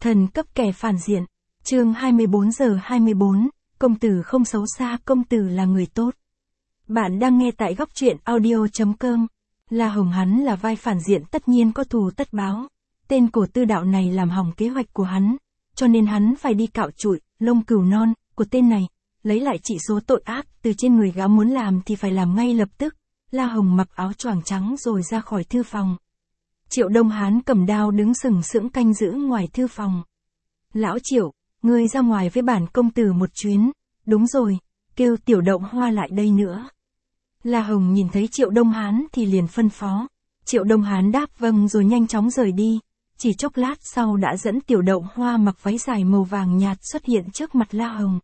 Thần cấp kẻ phản diện. Chương 24:24, công tử không xấu xa, công tử là người tốt. Bạn đang nghe tại góc truyện audio.com. La Hồng hắn là vai phản diện, tất nhiên có thù tất báo. Tên Cổ Tư Đạo này làm hỏng kế hoạch của hắn, cho nên hắn phải đi cạo trụi lông cừu non của tên này, lấy lại trị số tội ác từ trên người gã, muốn làm thì phải làm ngay lập tức. La Hồng mặc áo choàng trắng rồi ra khỏi thư phòng. Triệu Đông Hán cầm đao đứng sừng sững canh giữ ngoài thư phòng. Lão Triệu, ngươi ra ngoài với bản công tử một chuyến. Đúng rồi, kêu Tiểu Đậu Hoa lại đây nữa. La Hồng nhìn thấy Triệu Đông Hán thì liền phân phó. Triệu Đông Hán đáp vâng rồi nhanh chóng rời đi. Chỉ chốc lát sau đã dẫn Tiểu Đậu Hoa mặc váy dài màu vàng nhạt xuất hiện trước mặt La Hồng.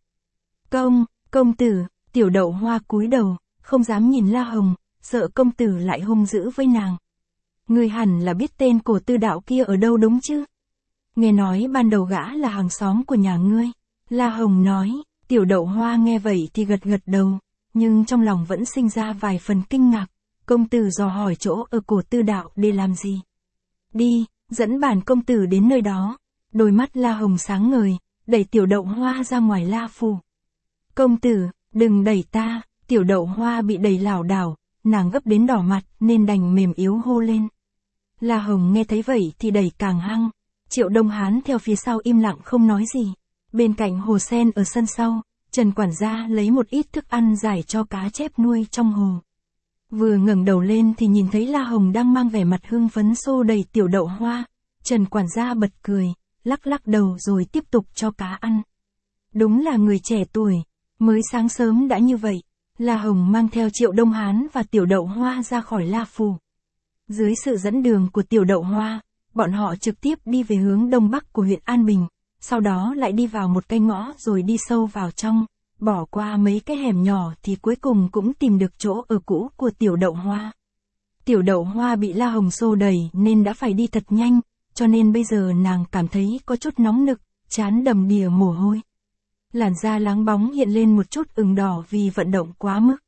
Công tử, Tiểu Đậu Hoa cúi đầu, không dám nhìn La Hồng, sợ công tử lại hung dữ với nàng. Ngươi hẳn là biết tên Cổ Tư Đạo kia ở đâu đúng chứ? Nghe nói ban đầu gã là hàng xóm của nhà ngươi. La Hồng nói. Tiểu Đậu Hoa nghe vậy thì gật gật đầu, nhưng trong lòng vẫn sinh ra vài phần kinh ngạc. Công tử dò hỏi chỗ ở Cổ Tư Đạo để làm gì? Đi, dẫn bản công tử đến nơi đó. Đôi mắt La Hồng sáng ngời, đẩy Tiểu Đậu Hoa ra ngoài La phủ. Công tử, đừng đẩy ta. Tiểu Đậu Hoa bị đẩy lảo đảo, nàng gấp đến đỏ mặt nên đành mềm yếu hô lên. La Hồng nghe thấy vậy thì đẩy càng hăng. Triệu Đông Hán theo phía sau im lặng không nói gì. Bên cạnh hồ sen ở sân sau, Trần quản gia lấy một ít thức ăn giải cho cá chép nuôi trong hồ. Vừa ngẩng đầu lên thì nhìn thấy La Hồng đang mang vẻ mặt hưng phấn xô đẩy Tiểu Đậu Hoa. Trần quản gia bật cười, lắc lắc đầu rồi tiếp tục cho cá ăn. Đúng là người trẻ tuổi, mới sáng sớm đã như vậy. La Hồng mang theo Triệu Đông Hán và Tiểu Đậu Hoa ra khỏi La phủ. Dưới sự dẫn đường của Tiểu Đậu Hoa, bọn họ trực tiếp đi về hướng đông bắc của huyện An Bình, sau đó lại đi vào một cái ngõ rồi đi sâu vào trong, bỏ qua mấy cái hẻm nhỏ thì cuối cùng cũng tìm được chỗ ở cũ của Tiểu Đậu Hoa. Tiểu Đậu Hoa bị La Hồng xô đẩy nên đã phải đi thật nhanh, cho nên bây giờ nàng cảm thấy có chút nóng nực, trán đầm đìa mồ hôi. Làn da láng bóng hiện lên một chút ửng đỏ vì vận động quá mức.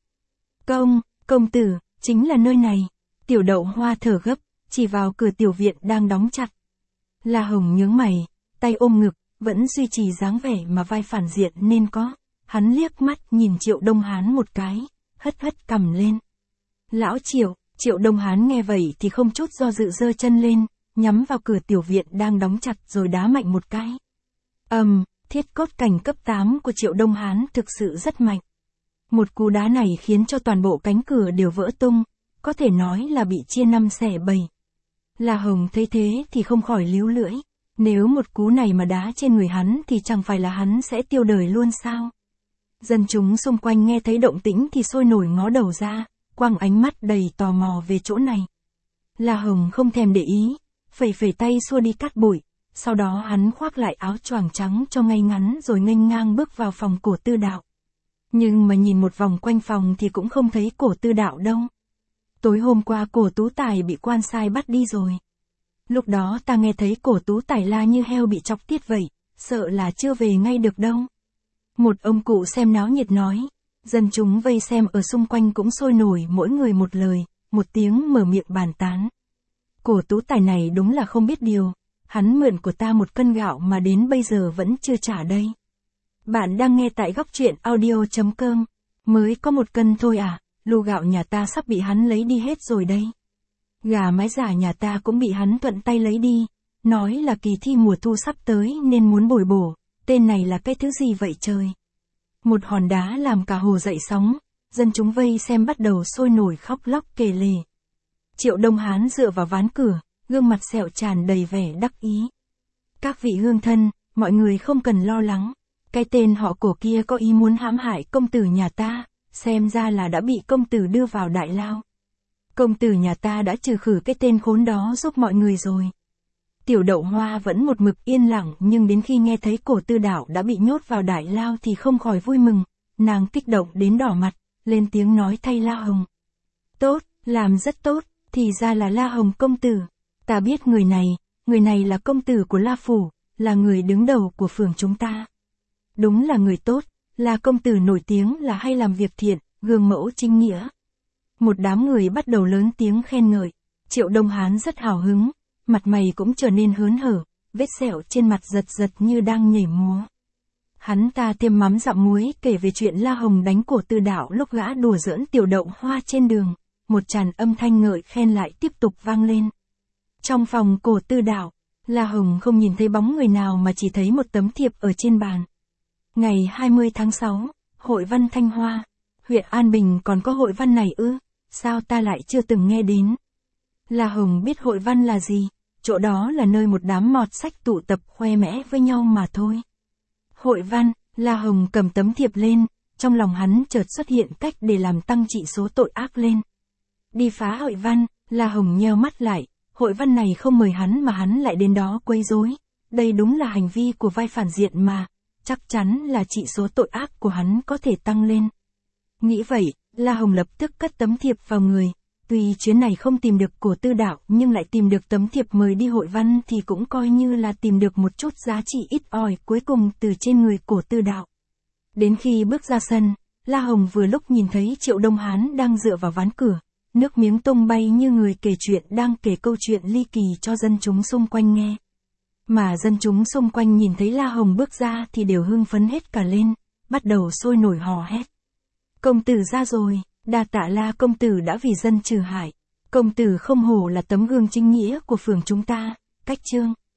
Công tử, chính là nơi này. Tiểu Đậu Hoa thở gấp, chỉ vào cửa tiểu viện đang đóng chặt. La Hồng nhướng mày, tay ôm ngực, vẫn duy trì dáng vẻ mà vai phản diện nên có. Hắn liếc mắt nhìn Triệu Đông Hán một cái, hất cằm lên. Lão Triệu. Triệu Đông Hán nghe vậy thì không chút do dự giơ chân lên, nhắm vào cửa tiểu viện đang đóng chặt rồi đá mạnh một cái. Thiết cốt cảnh cấp 8 của Triệu Đông Hán thực sự rất mạnh. Một cú đá này khiến cho toàn bộ cánh cửa đều vỡ tung, có thể nói là bị chia 5 xẻ 7. La Hồng thấy thế thì không khỏi líu lưỡi, nếu một cú này mà đá trên người hắn thì chẳng phải là hắn sẽ tiêu đời luôn sao? Dân chúng xung quanh nghe thấy động tĩnh thì sôi nổi ngó đầu ra, quăng ánh mắt đầy tò mò về chỗ này. La Hồng không thèm để ý, phẩy tay xua đi cát bụi, sau đó hắn khoác lại áo choàng trắng cho ngay ngắn rồi nghênh ngang bước vào phòng Cổ Tư Đạo. Nhưng mà nhìn một vòng quanh phòng thì cũng không thấy Cổ Tư Đạo đâu. Tối hôm qua Cổ Tú Tài bị quan sai bắt đi rồi. Lúc đó ta nghe thấy Cổ Tú Tài la như heo bị chọc tiết vậy, sợ là chưa về ngay được đâu. Một ông cụ xem náo nhiệt nói, dân chúng vây xem ở xung quanh cũng sôi nổi mỗi người một lời, một tiếng mở miệng bàn tán. Cổ Tú Tài này đúng là không biết điều, hắn mượn của ta 1 cân gạo mà đến bây giờ vẫn chưa trả đây. Bạn đang nghe tại góc truyện audio.com, mới có 1 cân thôi à? Lô gạo nhà ta sắp bị hắn lấy đi hết rồi đây. Gà mái giả nhà ta cũng bị hắn thuận tay lấy đi, nói là kỳ thi mùa thu sắp tới nên muốn bồi bổ, tên này là cái thứ gì vậy trời? Một hòn đá làm cả hồ dậy sóng, dân chúng vây xem bắt đầu sôi nổi khóc lóc kể lể. Triệu Đông Hán dựa vào ván cửa, gương mặt sẹo tràn đầy vẻ đắc ý. Các vị hương thân, mọi người không cần lo lắng, cái tên họ Cổ kia có ý muốn hãm hại công tử nhà ta. Xem ra là đã bị công tử đưa vào đại lao. Công tử nhà ta đã trừ khử cái tên khốn đó giúp mọi người rồi. Tiểu Đậu Hoa vẫn một mực yên lặng, nhưng đến khi nghe thấy Cổ Tư Đạo đã bị nhốt vào đại lao thì không khỏi vui mừng. Nàng kích động đến đỏ mặt, lên tiếng nói thay La Hồng. Tốt, làm rất tốt, thì ra là La Hồng công tử. Ta biết người này là công tử của La phủ, là người đứng đầu của phường chúng ta. Đúng là người tốt. Là công tử nổi tiếng là hay làm việc thiện, gương mẫu chính nghĩa. Một đám người bắt đầu lớn tiếng khen ngợi. Triệu Đông Hán rất hào hứng, mặt mày cũng trở nên hớn hở, vết sẹo trên mặt giật giật như đang nhảy múa. Hắn ta tiêm mắm dặm muối kể về chuyện La Hồng đánh cổ Tư Đạo lúc gã đùa giỡn tiểu đậu hoa trên đường, một tràng âm thanh ngợi khen lại tiếp tục vang lên. Trong phòng cổ Tư Đạo, La Hồng không nhìn thấy bóng người nào mà chỉ thấy một tấm thiệp ở trên bàn. Ngày 20 tháng 6, Hội văn Thanh Hoa, huyện An Bình còn có hội văn này ư, sao ta lại chưa từng nghe đến. La Hồng biết hội văn là gì, chỗ đó là nơi một đám mọt sách tụ tập khoe mẽ với nhau mà thôi. Hội văn, La Hồng cầm tấm thiệp lên, trong lòng hắn chợt xuất hiện cách để làm tăng trị số tội ác lên. Đi phá hội văn, La Hồng nheo mắt lại, hội văn này không mời hắn mà hắn lại đến đó quấy rối. Đây đúng là hành vi của vai phản diện mà, chắc chắn là trị số tội ác của hắn có thể tăng lên. Nghĩ vậy, La Hồng lập tức cất tấm thiệp vào người. Tuy chuyến này không tìm được cổ Tư Đạo nhưng lại tìm được tấm thiệp mời đi hội văn thì cũng coi như là tìm được một chút giá trị ít ỏi cuối cùng từ trên người cổ Tư Đạo. Đến khi bước ra sân, La Hồng vừa lúc nhìn thấy Triệu Đông Hán đang dựa vào ván cửa, nước miếng tung bay như người kể chuyện đang kể câu chuyện ly kỳ cho dân chúng xung quanh nghe. Mà dân chúng xung quanh nhìn thấy La Hồng bước ra thì đều hưng phấn hết cả lên, bắt đầu sôi nổi hò hét. Công tử ra rồi, đa tạ La công tử đã vì dân trừ hại. Công tử không hổ là tấm gương chính nghĩa của phường chúng ta, cách trương.